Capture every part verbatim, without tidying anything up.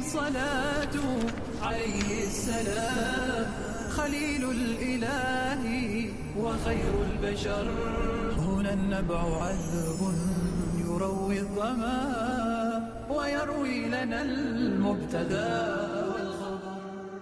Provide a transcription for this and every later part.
الصلاة عليه السلام، خليل الإله وخير البشر. هنا النبع عذب يروي الظما ويروي لنا المبتدى والخبر.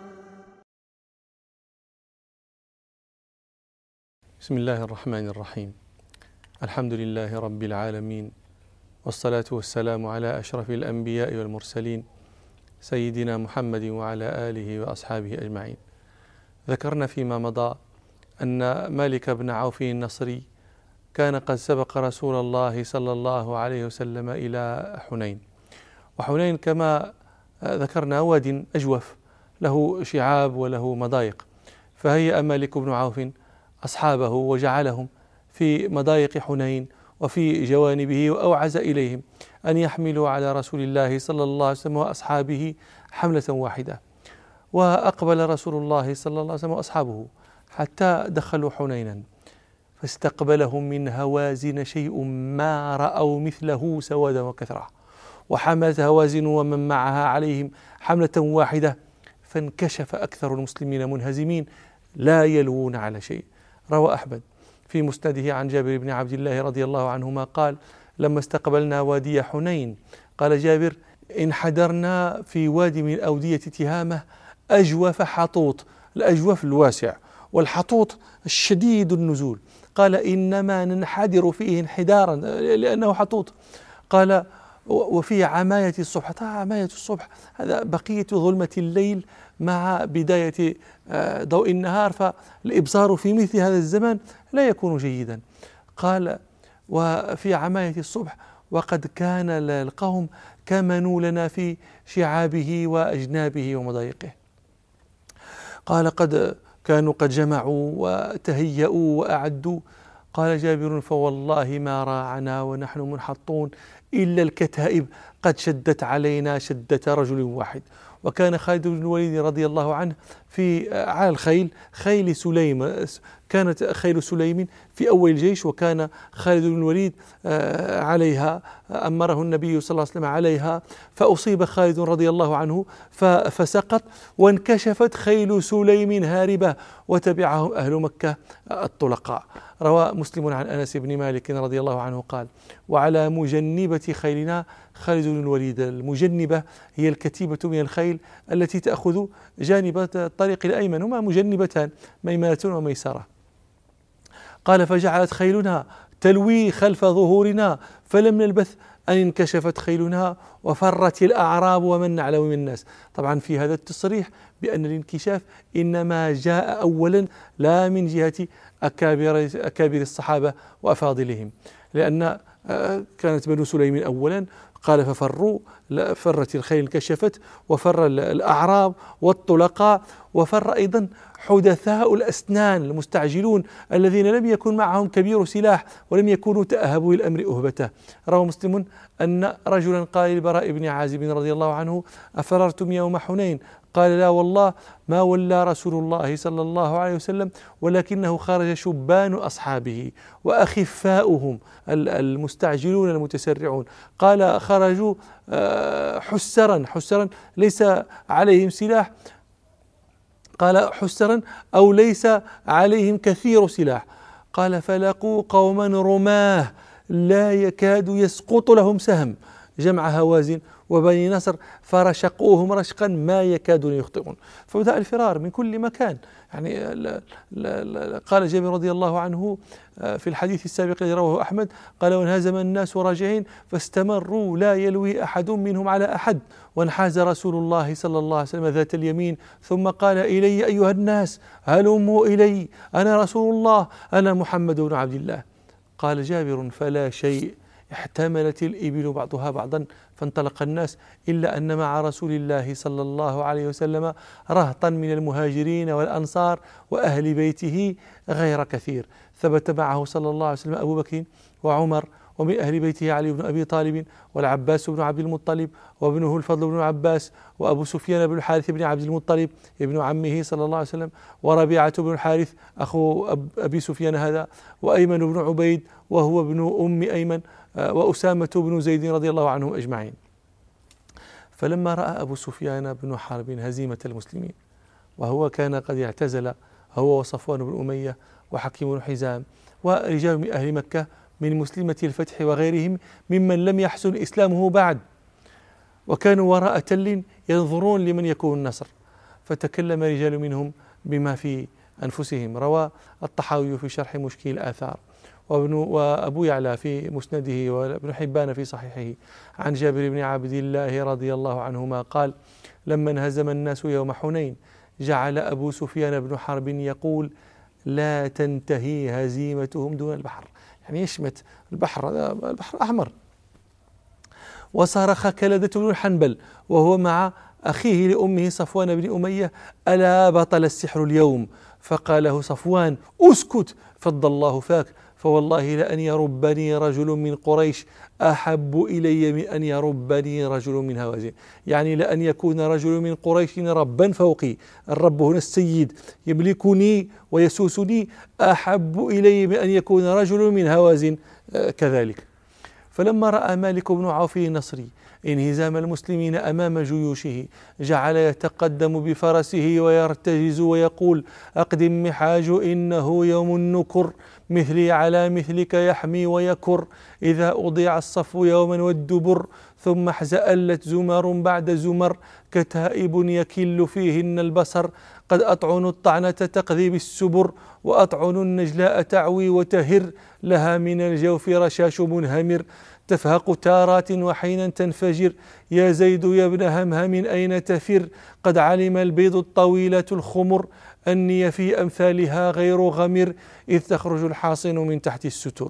بسم الله الرحمن الرحيم. الحمد لله رب العالمين، والصلاة والسلام على أشرف الأنبياء والمرسلين سيدنا محمد وعلى آله وأصحابه أجمعين. ذكرنا فيما مضى أن مالك بن عوف النصري كان قد سبق رسول الله صلى الله عليه وسلم إلى حنين، وحنين كما ذكرنا واد أجوف له شعاب وله مضايق، فهيأ مالك بن عوف أصحابه وجعلهم في مضايق حنين وفي جوانبه، وأوعز إليهم أن يحملوا على رسول الله صلى الله عليه وسلم وأصحابه حملة واحدة. وأقبل رسول الله صلى الله عليه وسلم وأصحابه حتى دخلوا حنينا، فاستقبلهم من هوازن شيء ما رأوا مثله سوادا وكثرة، وحملت هوازن ومن معها عليهم حملة واحدة، فانكشف أكثر المسلمين منهزمين لا يلوون على شيء. روى أحمد في مسنده عن جابر بن عبد الله رضي الله عنهما قال: لما استقبلنا وادي حنين، قال جابر: انحدرنا في وادي من أودية تهامة أجوف حطوط، الأجوف الواسع والحطوط الشديد النزول. قال: إنما ننحدر فيه انحدارا لأنه حطوط. قال: وفي عماية الصبح. طبعا عماية الصبح هذا بقية ظلمة الليل مع بداية ضوء النهار، فالإبصار في مثل هذا الزمان لا يكون جيدا. قال: وفي عماية الصبح وقد كان القوم كمنوا لنا في شعابه وأجنابه ومضايقه. قال: قد كانوا قد جمعوا وتهيأوا وأعدوا. قال جابر: فوالله ما راعنا ونحن منحطون إلا الكتائب قد شدت علينا شدة رجل واحد. وكان خالد بن الوليد رضي الله عنه في على الخيل، خيل سليم، كانت خيل سليم في أول الجيش، وكان خالد بن الوليد عليها، أمره النبي صلى الله عليه وسلم عليها، فأصيب خالد رضي الله عنه فسقط، وانكشفت خيل سليم هاربة، وتبعهم أهل مكة الطلقاء. روى مسلم عن أنس بن مالك رضي الله عنه قال: وعلى مجنبة خيلنا خالد بن الوليد. المجنبة هي الكتيبة من الخيل التي تأخذ جانب الطريق الأيمن، هما مجنبتان، ميمنة وميسرة. قال: فجعلت خيلنا تلوي خلف ظهورنا، فلم نلبث أن انكشفت خيلنا وفرت الأعراب ومن نعلم من الناس. طبعا في هذا التصريح بأن الانكشاف إنما جاء أولا لا من جهة أكابر, أكابر الصحابة وأفاضلهم، لأن كانت بنو سليم أولا. قال: ففروا، فرت الخيل انكشفت، وفر الأعراب والطلقاء، وفر أيضا حدثاء الأسنان المستعجلون الذين لم يكن معهم كبير سلاح ولم يكونوا تأهبوا للأمر أهبته. روى مسلم أن رجلا قال للبراء بن عازب رضي الله عنه: أفررتم يوم حنين؟ قال: لا والله ما ولى رسول الله صلى الله عليه وسلم، ولكنه خرج شبان أصحابه وأخفاؤهم المستعجلون المتسرعون. قال: خرجوا حسرا، حسرا ليس عليهم سلاح، قال: حسرا أو ليس عليهم كثير سلاح. قال: فلقوا قوما رماه لا يكاد يسقط لهم سهم، جمع هوازن وبني نصر، فرشقوهم رشقا ما يكادون يخطئون. فبدأ الفرار من كل مكان. يعني لا لا لا قال جابر رضي الله عنه في الحديث السابق الذي رواه أحمد، قال: وانهزم الناس راجعين فاستمروا لا يلوي أحد منهم على أحد، وانحاز رسول الله صلى الله عليه وسلم ذات اليمين، ثم قال: إلي أيها الناس، هلموا إلي، أنا رسول الله، أنا محمد بن عبد الله. قال جابر: فلا شيء، احتملت الإبل بعضها بعضا، فانطلق الناس، إلا أن مع رسول الله صلى الله عليه وسلم رهطا من المهاجرين والأنصار وأهل بيته غير كثير. ثبت معه صلى الله عليه وسلم أبو بكر وعمر، ومن أهل بيته علي بن أبي طالب والعباس بن عبد المطلب وابنه الفضل بن عباس، وأبو سفيان بن الحارث بن عبد المطلب ابن عمه صلى الله عليه وسلم، وربيعة بن الحارث أخو أبي سفيان هذا، وأيمن بن عبيد وهو ابن أم أيمن، وأسامة بن زيد رضي الله عنهم أجمعين. فلما رأى أبو سفيان بن حرب هزيمة المسلمين، وهو كان قد اعتزل هو وصفوان بن أمية وحكيم بن حزام ورجال من أهل مكة من مسلمة الفتح وغيرهم ممن لم يحسن إسلامه بعد، وكانوا وراء تل ينظرون لمن يكون النصر، فتكلم رجال منهم بما في أنفسهم. روى الطحاوي في شرح مشكل الآثار وابن وأبو يعلى في مسنده وابن حبان في صحيحه عن جابر بن عبد الله رضي الله عنهما قال: لما انهزم الناس يوم حنين جعل أبو سفيان بن حرب يقول: لا تنتهي هزيمتهم دون البحر، يعني يشمت البحر، البحر الأحمر. وصرخ كلدة بن الحنبل وهو مع أخيه لأمه صفوان بن أمية: ألا بطل السحر اليوم؟ فقال له صفوان: أسكت فض الله فاك، فوالله لأن يربني رجل من قريش أحب إلي من أن يربني رجل من هوازن، يعني لأن يكون رجل من قريش ربا فوقي، الرب هنا السيد يملكني ويسوسني، أحب إلي من أن يكون رجل من هوازن كذلك. فلما رأى مالك بن عوف النصري انهزام المسلمين أمام جيوشه جعل يتقدم بفرسه ويرتجز ويقول: أقدم محاج إنه يوم النكر، مثلي على مثلك يحمي ويكر، إذا أضيع الصف يوما والدبر، ثم احزألت زمر بعد زمر، كتائب يكل فيهن البصر، قد أطعن الطعنة تقذي بالسبر، وأطعن النجلاء تعوي وتهر، لها من الجوف رشاش منهمر، تفهق تارات وحينا تنفجر، يا زيد يا ابن همهم أين تفر، قد علم البيض الطويلة الخمر، أني في أمثالها غير غمر، إذ تخرج الحاصن من تحت الستر.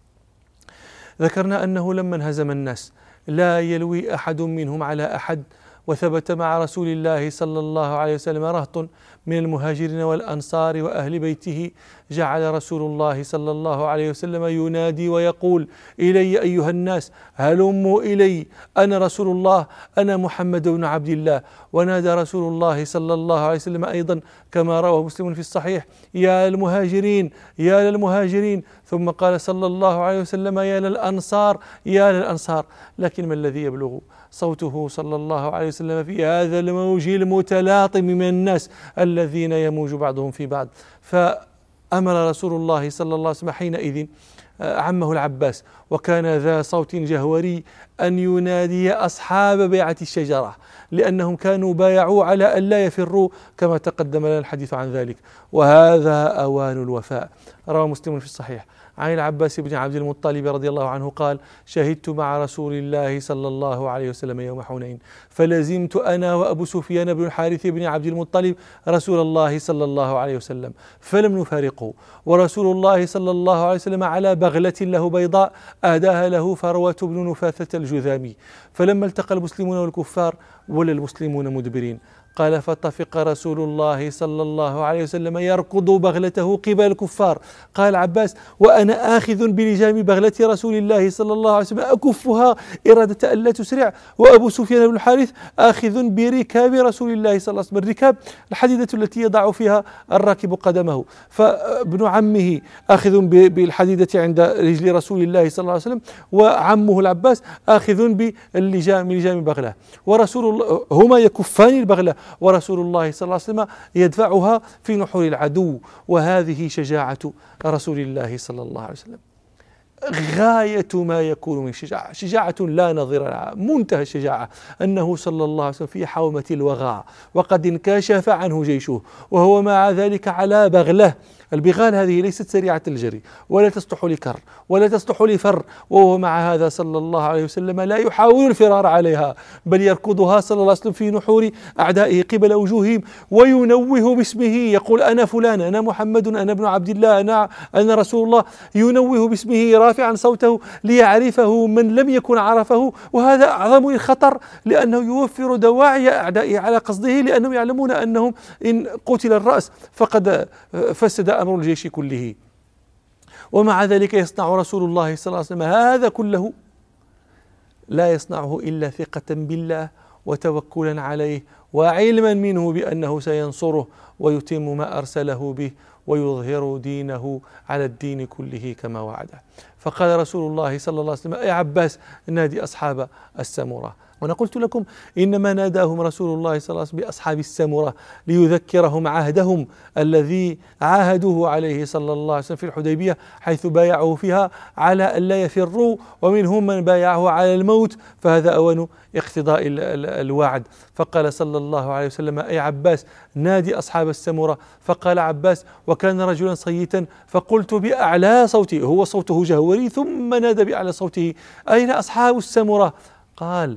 ذكرنا أنه لما انهزم الناس لا يلوي أحد منهم على أحد، وثبت مع رسول الله صلى الله عليه وسلم رهط من المهاجرين والأنصار وأهل بيته، جعل رسول الله صلى الله عليه وسلم ينادي ويقول: إلي أيها الناس، هلموا إلي، أنا رسول الله، أنا محمد بن عبد الله. ونادى رسول الله صلى الله عليه وسلم أيضا كما رواه مسلم في الصحيح: يا المهاجرين يا للمهاجرين، ثم قال صلى الله عليه وسلم: يا للأنصار يا للأنصار. لكن ما الذي يبلغ صوته صلى الله عليه وسلم في هذا الموج المتلاطم من الناس الذين يموج بعضهم في بعض؟ فأمر رسول الله صلى الله عليه وسلم حينئذ عمه العباس، وكان ذا صوت جهوري، أن ينادي أصحاب بيعة الشجرة، لأنهم كانوا بايعوا على أن لا يفروا كما تقدم لنا الحديث عن ذلك، وهذا أوان الوفاء. روى مسلم في الصحيح عن العباس بن عبد المطلب رضي الله عنه قال: شهدت مع رسول الله صلى الله عليه وسلم يوم حنين، فلزمت أنا وأبو سفيان بن الحارث بن عبد المطلب رسول الله صلى الله عليه وسلم فلم نفارقه، ورسول الله صلى الله عليه وسلم على بغلة له بيضاء أهداها له فروة بن نفاثة الجذامي. فلما التقى المسلمون والكفار ولا المسلمون مدبرين، قال: فطفق رسول الله صلى الله عليه وسلم يركض بغلته قبل الكفار. قال العباس: وأنا آخذ بلجام بغلة رسول الله صلى الله عليه وسلم أكفها إرادة ألا تسرع، وأبو سفيان بن الحارث آخذ بركاب رسول الله صلى الله عليه وسلم، الركاب الحديدة التي يضع فيها الراكب قدمه، فابن عمه آخذ بالحديدة عند رجل رسول الله صلى الله عليه وسلم، وعمه العباس آخذ باللجام لجام بغله، ورسول الله هما يكفان البغلة، ورسول الله صلى الله عليه وسلم يدفعها في نحور العدو. وهذه شجاعة رسول الله صلى الله عليه وسلم، غاية ما يكون من شجاعة، شجاعة لا نظير لها، منتهى الشجاعة، أنه صلى الله عليه وسلم في حومة الوغى وقد انكشف عنه جيشه، وهو مع ذلك على بغله. البغال هذه ليست سريعة الجري ولا تصلح لكر ولا تصلح لفر، وهو مع هذا صلى الله عليه وسلم لا يحاول الفرار عليها، بل يركضها صلى الله عليه وسلم في نحور أعدائه قبل وجوههم، وينوه باسمه، يقول: أنا فلان، أنا محمد، أنا ابن عبد الله، أنا, أنا رسول الله، ينوه باسمه رافعا صوته ليعرفه من لم يكن عرفه. وهذا أعظم الخطر، لأنه يوفر دواعي أعدائه على قصده، لأنهم يعلمون أنهم إن قتل الرأس فقد فسد أمر الجيش كله. ومع ذلك يصنع رسول الله صلى الله عليه وسلم هذا كله، لا يصنعه إلا ثقة بالله وتوكلا عليه وعلما منه بأنه سينصره ويتم ما أرسله به ويظهر دينه على الدين كله كما وعده. فقال رسول الله صلى الله عليه وسلم: يا عباس، نادي أصحاب السمرة. وأنا قلت لكم إنما ناداهم رسول الله صلى الله عليه وسلم بأصحاب السمرة ليذكرهم عهدهم الذي عاهدوه عليه صلى الله عليه وسلم في الحديبية، حيث بايعوه فيها على أن لا يفروا، ومنهم من بايعه على الموت، فهذا أوان اقتضاء الوعد. فقال صلى الله عليه وسلم: أي عباس نادي أصحاب السمرة. فقال عباس: وكان رجلا صيتا، فقلت بأعلى صوتي، هو صوته جهوري، ثم نادى بأعلى صوته: أين أصحاب السمرة؟ قال: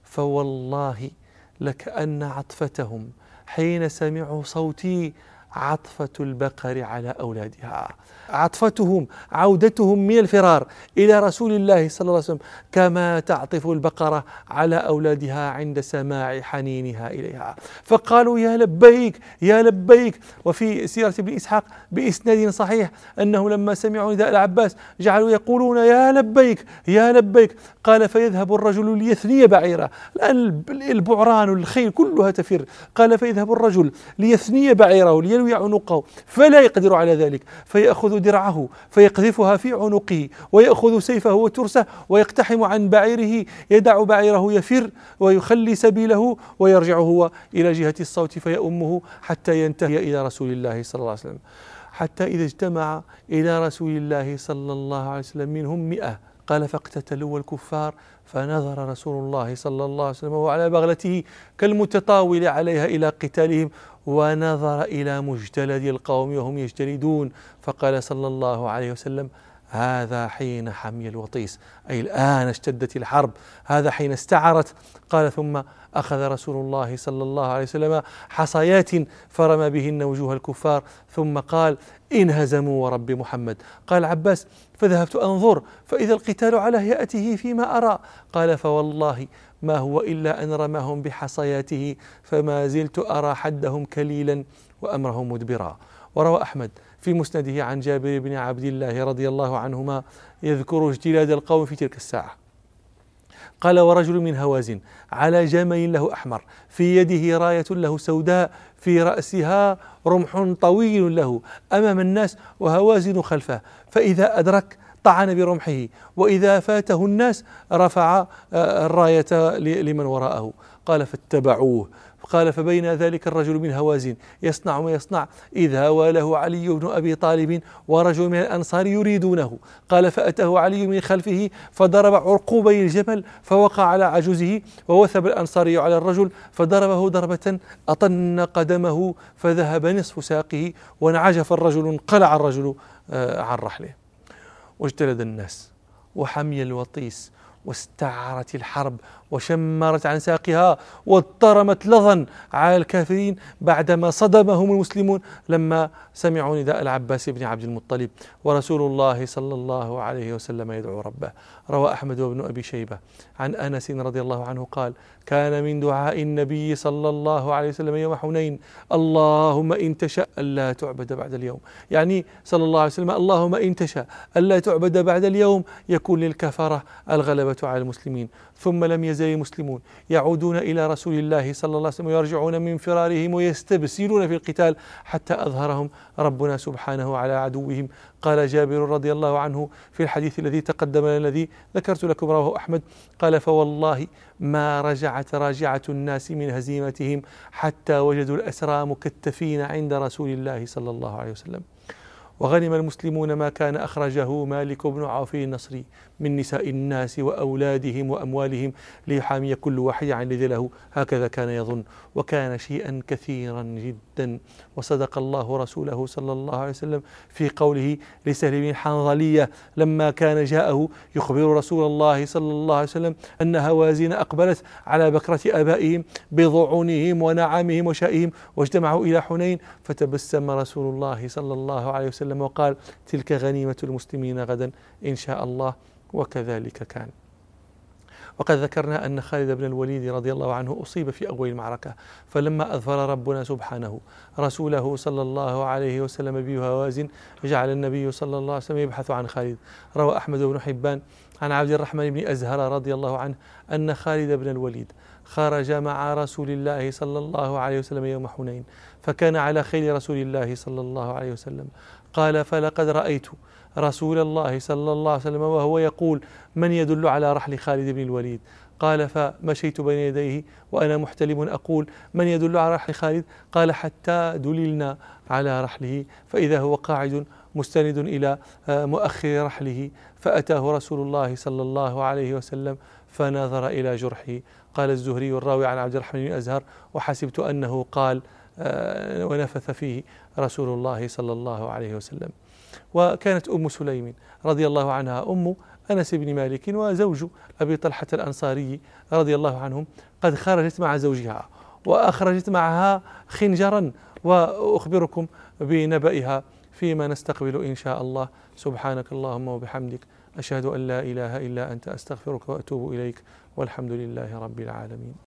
فوالله لكأن عطفتهم حين سمعوا صوتي عطفة البقر على أولادها، عطفتهم عودتهم من الفرار إلى رسول الله صلى الله عليه وسلم كما تعطف البقرة على أولادها عند سماع حنينها إليها. فقالوا: يا لبيك يا لبيك. وفي سيرة ابن إسحاق بإسناد صحيح أنه لما سمعوا نداء العباس جعلوا يقولون: يا لبيك يا لبيك. قال: فيذهب الرجل ليثني بعيره، البعران الخيل كلها تفر. قال: فيذهب الرجل ليثني بعيره ليلوي عنقه فلا يقدر على ذلك، فيأخذ درعه فيقذفها في عنقه، ويأخذ سيفه وترسه ويقتحم عن بعيره، يدع بعيره يفر ويخلي سبيله ويرجع هو إلى جهة الصوت فيؤمه حتى ينتهي إلى رسول الله صلى الله عليه وسلم. حتى إذا اجتمع إلى رسول الله صلى الله عليه وسلم منهم مئة. قال: فاقتتلوا الكفار، فنظر رسول الله صلى الله عليه وسلم وعلى بغلته كالمتطاول عليها إلى قتالهم، ونظر إلى مجتلد القوم وهم يجتلدون، فقال صلى الله عليه وسلم: هذا حين حمي الوطيس، أي الآن اشتدت الحرب، هذا حين استعرت. قال: ثم أخذ رسول الله صلى الله عليه وسلم حصيات فرمى بهن وجوه الكفار، ثم قال: انهزموا ورب محمد. قال عباس: فذهبت أنظر فإذا القتال على هيئته فيما أرى. قال: فوالله ما هو إلا أن رماهم بحصياته، فما زلت أرى حدهم كليلا وأمرهم مدبرا. وروى أحمد في مسنده عن جابر بن عبد الله رضي الله عنهما يذكر اجتلاد القوم في تلك الساعة. قال: ورجل من هوازن على جمل له أحمر، في يده راية له سوداء، في رأسها رمح طويل له، أمام الناس وهوازن خلفه، فإذا أدرك طعن برمحه، وإذا فاته الناس رفع الراية لمن وراءه. قال: فاتبعوه. قال: فبين ذلك الرجل من هوازن يصنع ما يصنع، إذ هوى له علي بن أبي طالب ورجل من الأنصار يريدونه. قال: فأتاه علي من خلفه فضرب عرقوبي الجمل فوقع على عجوزه، ووثب الأنصاري على الرجل فضربه ضربة أطن قدمه فذهب نصف ساقه، وانعجف الرجل، انقلع الرجل عن رحله. واجتلد الناس وحمي الوطيس، واستعرت الحرب وشمرت عن ساقها، واضطرمت لظا على الكافرين بعدما صدمهم المسلمون لما سمعوا نداء العباس بن عبد المطلب ورسول الله صلى الله عليه وسلم يدعو ربه. روى أحمد وابن أبي شيبة عن أنس رضي الله عنه قال: كان من دعاء النبي صلى الله عليه وسلم يوم حنين: اللهم إن تشاء ألا تعبد بعد اليوم، يعني صلى الله عليه وسلم: اللهم إن تشاء ألا تعبد بعد اليوم يكون للكفرة الغلبة على المسلمين. ثم لم يزل المسلمون يعودون إلى رسول الله صلى الله عليه وسلم ويرجعون من فرارهم ويستبسلون في القتال حتى أظهرهم ربنا سبحانه على عدوهم. قال جابر رضي الله عنه في الحديث الذي تقدم الذي ذكرت لكم رواه أحمد، قال: فوالله ما رجعت راجعة الناس من هزيمتهم حتى وجدوا الأسرى مكتفين عند رسول الله صلى الله عليه وسلم. وغنم المسلمون ما كان أخرجه مالك بن عوف النصري من نساء الناس وأولادهم وأموالهم ليحامي كل واحد عن الذي له، هكذا كان يظن، وكان شيئا كثيرا جدا. وصدق الله رسوله صلى الله عليه وسلم في قوله لسهل بن حنظلية لما كان جاءه يخبر رسول الله صلى الله عليه وسلم أن هوازن أقبلت على بكرة آبائهم بضعونهم ونعامهم وشائهم واجتمعوا إلى حنين، فتبسم رسول الله صلى الله عليه وسلم وقال: تلك غنيمة المسلمين غدا إن شاء الله. وكذلك كان. وقد ذكرنا أن خالد بن الوليد رضي الله عنه أصيب في أول المعركة، فلما أظفر ربنا سبحانه رسوله صلى الله عليه وسلم بهوازن جعل النبي صلى الله عليه وسلم يبحث عن خالد. روى أحمد بن حبان عن عبد الرحمن بن أزهر رضي الله عنه أن خالد بن الوليد خرج مع رسول الله صلى الله عليه وسلم يوم حنين، فكان على خيل رسول الله صلى الله عليه وسلم. قال: فلقد رأيت رسول الله صلى الله عليه وسلم وهو يقول: من يدل على رحل خالد بن الوليد؟ قال فمشيت بين يديه وأنا محتلم أقول من يدل على رحل خالد؟ قال حتى دللنا على رحله فإذا هو قاعد مستند إلى مؤخر رحله، فأتاه رسول الله صلى الله عليه وسلم فنظر إلى جرحه. قال الزهري الراوي عن عبد الرحمن بن أزهر: وحسبت أنه قال ونفث فيه رسول الله صلى الله عليه وسلم. وكانت أم سليم رضي الله عنها أم أنس بن مالك وزوج أبي طلحة الأنصاري رضي الله عنهم قد خرجت مع زوجها وأخرجت معها خنجرا، وأخبركم بنبأها فيما نستقبل إن شاء الله. سبحانك اللهم وبحمدك، أشهد أن لا إله إلا أنت، أستغفرك وأتوب إليك، والحمد لله رب العالمين.